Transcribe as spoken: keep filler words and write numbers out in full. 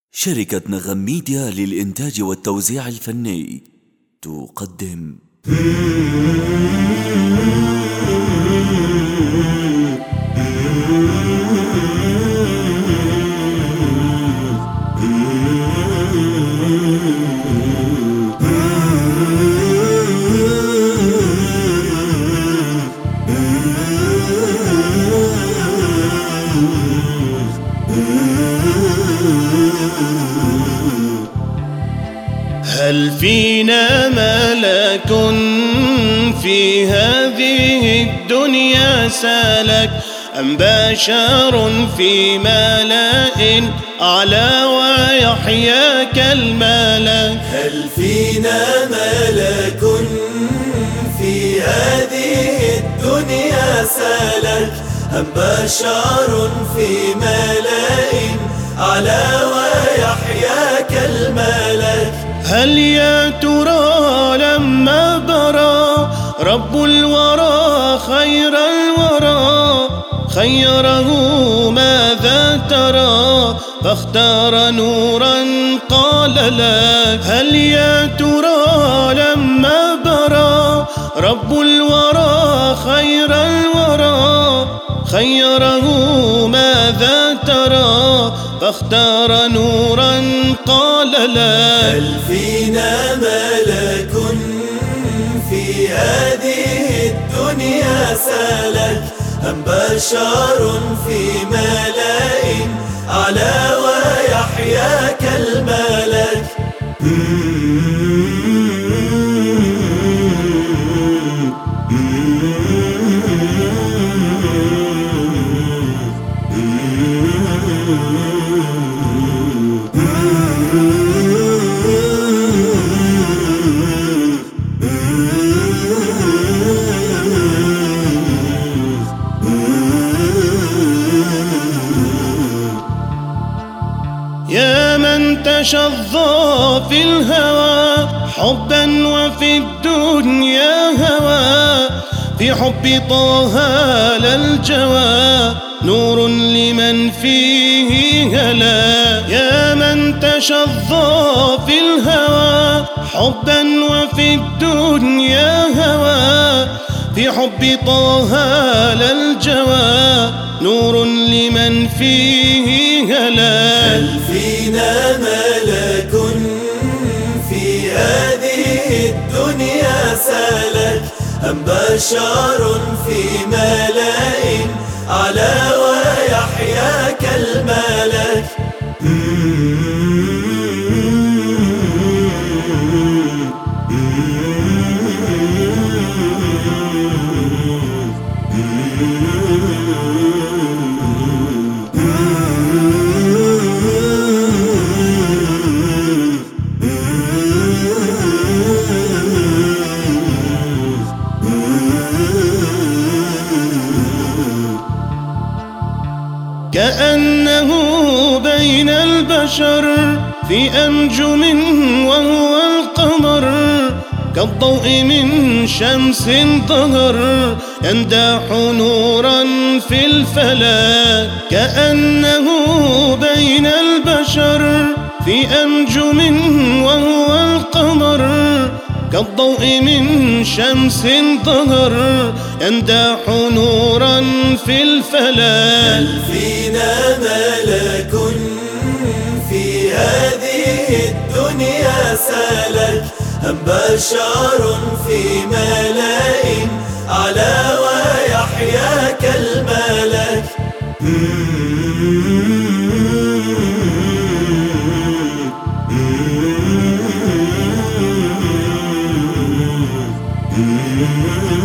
شركة نغم ميديا للإنتاج والتوزيع الفني تقدم هل فينا ملك في هذه الدنيا سالك أم بشر في ملأ أعلى ويحيا كالملك؟ هل فينا ملك في هذه الدنيا سالك أم بشر في ملأ أعلى ويحيا كالملك؟ هل يا ترى لما برى رب الورى خير الورى خيره ماذا ترى فاختار نورا قال لك؟ هل يا ترى لما برى رب الورى خير الورى خيره ماذا ترى فاختار نورا قال لك؟ هل فينا ملك في هذه الدنيا سالك أم بشر في ملأ أعلى ويحيا كالملك؟ يا من تشظى في الهوى حبا وفي الدنيا هوى في حب طه للجوى نور لمن فيه هلا. يا من تشظى في الهوى حبا وفي الدنيا هوى في حب طه للجوى نور لمن فيه هلا. هل فينا ملك في هذه الدنيا سالك أم بشر في ملأ أعلى ويحيا كالملك؟ كأنه بين البشر في أنجم وهو القمر كالضوء من شمس ظهر ينداح نورا في الفلك. كأنه بين البشر في أنجم وهو القمر كالضوء من شمس ظهر ينداح نورا في الفلك. هل فينا ملك في هذه الدنيا سالك أم بشر في ملأ أعلى ويحيا كالملك؟ Mm-hmm.